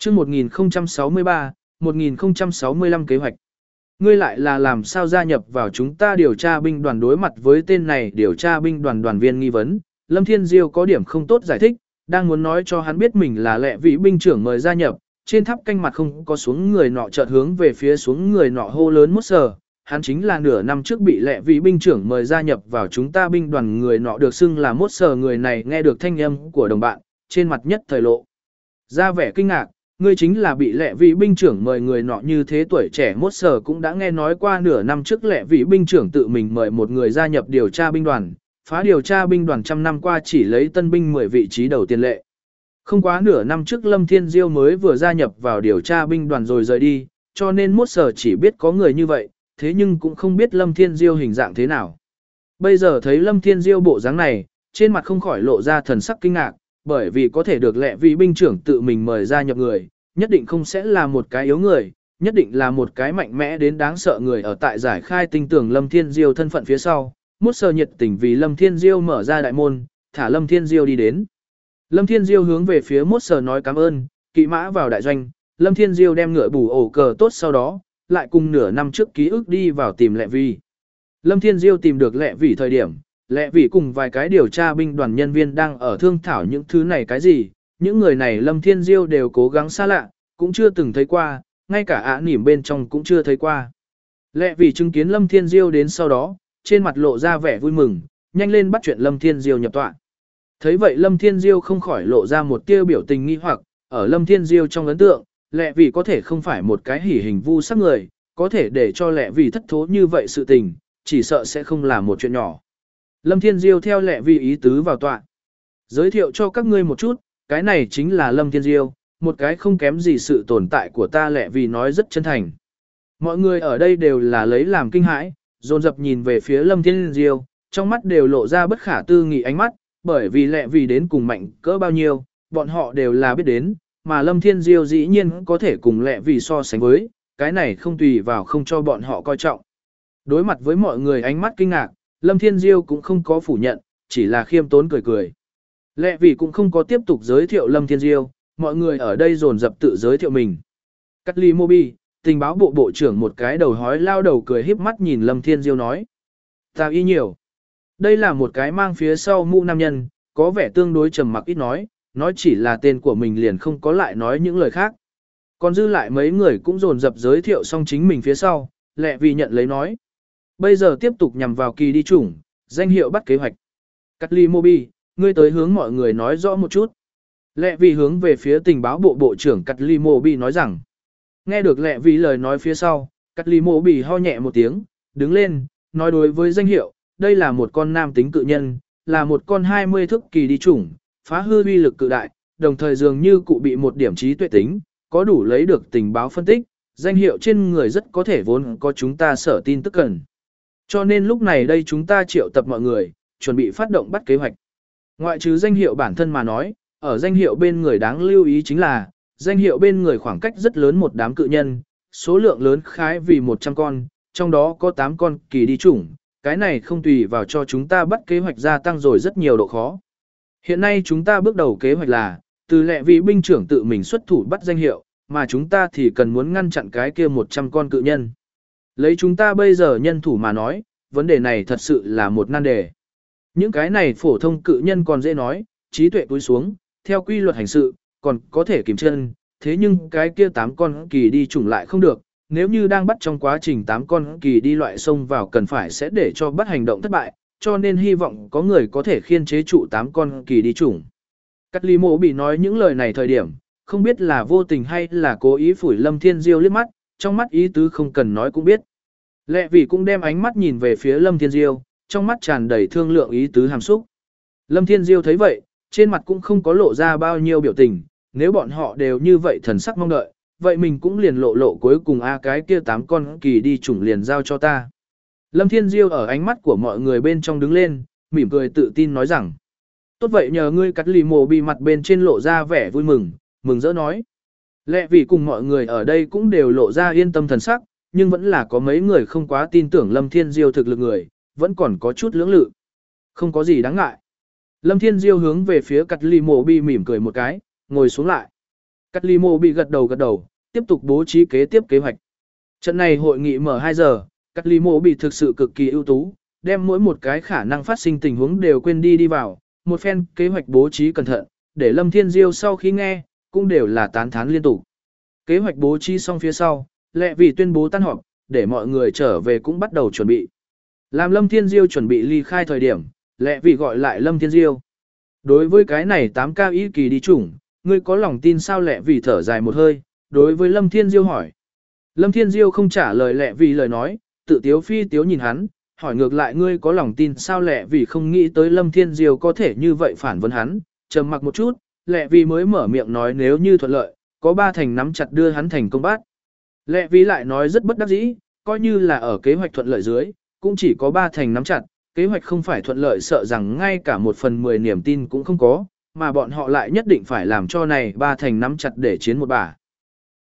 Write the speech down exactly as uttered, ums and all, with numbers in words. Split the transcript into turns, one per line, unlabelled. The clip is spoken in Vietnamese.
chương một nghìn không trăm sáu mươi ba, một nghìn không trăm sáu mươi lăm kế hoạch. Ngươi lại là làm sao gia nhập vào chúng ta điều tra binh đoàn? Đối mặt với tên này điều tra binh đoàn đoàn viên nghi vấn, Lâm Thiên Diêu có điểm không tốt giải thích, đang muốn nói cho hắn biết mình là lệ vị binh trưởng mời gia nhập, trên tháp canh mặt không có xuống người nọ chợt hướng về phía xuống người nọ hô lớn một sờ. Hắn chính là nửa năm trước bị lệ vị binh trưởng mời gia nhập vào chúng ta binh đoàn, người nọ được xưng là mốt sờ. Người này nghe được thanh âm của đồng bạn, trên mặt nhất thời lộ ra vẻ kinh ngạc. Ngươi chính là bị lệ vị binh trưởng mời? Người nọ như thế tuổi trẻ mốt sờ cũng đã nghe nói qua, nửa năm trước lệ vị binh trưởng tự mình mời một người gia nhập điều tra binh đoàn, phá điều tra binh đoàn trăm năm qua chỉ lấy tân binh mười vị trí đầu tiền lệ. Không quá nửa năm trước Lâm Thiên Diêu mới vừa gia nhập vào điều tra binh đoàn rồi rời đi, cho nên mốt sờ chỉ biết có người như vậy, thế nhưng cũng không biết Lâm Thiên Diêu hình dạng thế nào. Bây giờ thấy Lâm Thiên Diêu bộ dáng này, trên mặt không khỏi lộ ra thần sắc kinh ngạc, bởi vì có thể được lệ vị binh trưởng tự mình mời gia nhập người, nhất định không sẽ là một cái yếu người, nhất định là một cái mạnh mẽ đến đáng sợ người. Ở tại giải khai tinh tường Lâm Thiên Diêu thân phận phía sau, mốt sờ nhiệt tình vì Lâm Thiên Diêu mở ra đại môn, thả Lâm Thiên Diêu đi đến. Lâm Thiên Diêu hướng về phía mốt sờ nói cảm ơn, kỵ mã vào đại doanh. Lâm Thiên Diêu đem ngựa bù ổ cờ tốt, sau đó lại cùng nửa năm trước ký ức đi vào tìm lệ vị. Lâm Thiên Diêu tìm được lệ vị thời điểm, lệ vị cùng vài cái điều tra binh đoàn nhân viên đang ở thương thảo những thứ này cái gì. Những người này Lâm Thiên Diêu đều cố gắng xa lạ, cũng chưa từng thấy qua, ngay cả ả nỉm bên trong cũng chưa thấy qua. Lệ vị chứng kiến Lâm Thiên Diêu đến sau đó, trên mặt lộ ra vẻ vui mừng, nhanh lên bắt chuyện Lâm Thiên Diêu nhập tọa. Thấy vậy Lâm Thiên Diêu không khỏi lộ ra một tia biểu tình nghi hoặc, ở Lâm Thiên Diêu trong ấn tượng, lệ vị có thể không phải một cái hỉ hình vu sắc người, có thể để cho lệ vị thất thố như vậy sự tình, chỉ sợ sẽ không là một chuyện nhỏ. Lâm Thiên Diêu theo lệ vị ý tứ vào tọa. Giới thiệu cho các ngươi một chút, cái này chính là Lâm Thiên Diêu, một cái không kém gì sự tồn tại của ta. Lệ vị nói rất chân thành. Mọi người ở đây đều là lấy làm kinh hãi, dồn dập nhìn về phía Lâm Thiên Diêu, trong mắt đều lộ ra bất khả tư nghị ánh mắt, bởi vì lệ vị đến cùng mạnh cỡ bao nhiêu, bọn họ đều là biết đến, mà Lâm Thiên Diêu dĩ nhiên có thể cùng lệ vị so sánh với, cái này không tùy vào không cho bọn họ coi trọng. Đối mặt với mọi người ánh mắt kinh ngạc, Lâm Thiên Diêu cũng không có phủ nhận, chỉ là khiêm tốn cười cười. Lệ vị cũng không có tiếp tục giới thiệu Lâm Thiên Diêu, mọi người ở đây dồn dập tự giới thiệu mình. Cắt ly Mobi, tình báo bộ bộ trưởng một cái đầu hói lao đầu cười híp mắt nhìn Lâm Thiên Diêu nói. Ta y nhiều. Đây là một cái mang phía sau mũ nam nhân, có vẻ tương đối trầm mặc ít nói, nói chỉ là tên của mình liền không có lại nói những lời khác. Còn dư lại mấy người cũng dồn dập giới thiệu xong chính mình phía sau, lệ vì nhận lấy nói. Bây giờ tiếp tục nhằm vào kỳ đi chủng, danh hiệu bắt kế hoạch. Cắt ly Mobi, ngươi tới hướng mọi người nói rõ một chút. Lệ vì hướng về phía tình báo bộ bộ trưởng Cắt ly Mobi nói rằng. Nghe được lệ vì lời nói phía sau, Cắt ly Mobi ho nhẹ một tiếng, đứng lên, nói đối với danh hiệu, đây là một con nam tính cự nhân, là một con hai mươi thước kỳ đi chủng, phá hư uy lực cự đại, đồng thời dường như cụ bị một điểm trí tuệ tính, có đủ lấy được tình báo phân tích, danh hiệu trên người rất có thể vốn có chúng ta sở tin tức cần. Cho nên lúc này đây chúng ta triệu tập mọi người, chuẩn bị phát động bắt kế hoạch. Ngoại trừ danh hiệu bản thân mà nói, ở danh hiệu bên người đáng lưu ý chính là, danh hiệu bên người khoảng cách rất lớn một đám cự nhân, số lượng lớn khái vì một trăm con, trong đó có tám con kỳ đi chủng, cái này không tùy vào cho chúng ta bắt kế hoạch gia tăng rồi rất nhiều độ khó. Hiện nay chúng ta bước đầu kế hoạch là, từ lệ vị binh trưởng tự mình xuất thủ bắt danh hiệu, mà chúng ta thì cần muốn ngăn chặn cái kia một trăm con cự nhân. Lấy chúng ta bây giờ nhân thủ mà nói, vấn đề này thật sự là một nan đề. Những cái này phổ thông cự nhân còn dễ nói, trí tuệ túi xuống, theo quy luật hành sự, còn có thể kìm chân, thế nhưng cái kia tám con kỳ đi chủng lại không được, nếu như đang bắt trong quá trình tám con kỳ đi loại xông vào cần phải sẽ để cho bắt hành động thất bại, cho nên hy vọng có người có thể khiên chế trụ tám con kỳ đi chủng. Cắt ly mộ bị nói những lời này thời điểm, không biết là vô tình hay là cố ý phủi Lâm Thiên Diêu liếc mắt, trong mắt ý tứ không cần nói cũng biết. Lệ vị cũng đem ánh mắt nhìn về phía Lâm Thiên Diêu, trong mắt tràn đầy thương lượng ý tứ hàm xúc. Lâm Thiên Diêu thấy vậy, trên mặt cũng không có lộ ra bao nhiêu biểu tình, nếu bọn họ đều như vậy thần sắc mong đợi, vậy mình cũng liền lộ lộ cuối cùng a cái kia tám con kỳ đi chủng liền giao cho ta. Lâm Thiên Diêu ở ánh mắt của mọi người bên trong đứng lên, mỉm cười tự tin nói rằng. Tốt vậy nhờ ngươi cắt lì mồ bị mặt bên trên lộ ra vẻ vui mừng, mừng rỡ nói. Lệ vì cùng mọi người ở đây cũng đều lộ ra yên tâm thần sắc, nhưng vẫn là có mấy người không quá tin tưởng Lâm Thiên Diêu thực lực người, vẫn còn có chút lưỡng lự. Không có gì đáng ngại. Lâm Thiên Diêu hướng về phía cắt lì mồ bị mỉm cười một cái, ngồi xuống lại. Cắt ly mộ bị gật đầu gật đầu, tiếp tục bố trí kế tiếp kế hoạch. Trận này hội nghị mở hai giờ, Cắt ly mộ bị thực sự cực kỳ ưu tú, đem mỗi một cái khả năng phát sinh tình huống đều quên đi đi vào, một phen kế hoạch bố trí cẩn thận, để Lâm Thiên Diêu sau khi nghe, cũng đều là tán thán liên tục. Kế hoạch bố trí xong phía sau, Lệ Vì tuyên bố tan họp, để mọi người trở về cũng bắt đầu chuẩn bị. Làm Lâm Thiên Diêu chuẩn bị ly khai thời điểm, Lệ Vì gọi lại Lâm Thiên Diêu. Đối với cái này tám cao ý kỳ đi chủng, ngươi có lòng tin sao? Lệ Vì thở dài một hơi, đối với Lâm Thiên Diêu hỏi. Lâm Thiên Diêu không trả lời Lệ Vì lời nói, tự tiếu phi tiếu nhìn hắn, hỏi ngược lại ngươi có lòng tin sao? Lệ Vì không nghĩ tới Lâm Thiên Diêu có thể như vậy phản vấn hắn, trầm mặc một chút, Lệ Vì mới mở miệng nói nếu như thuận lợi, có ba thành nắm chặt đưa hắn thành công bát. Lệ Vì lại nói rất bất đắc dĩ, coi như là ở kế hoạch thuận lợi dưới, cũng chỉ có ba thành nắm chặt, kế hoạch không phải thuận lợi sợ rằng ngay cả một phần mười niềm tin cũng không có, mà bọn họ lại nhất định phải làm cho này ba thành nắm chặt để chiến một bả.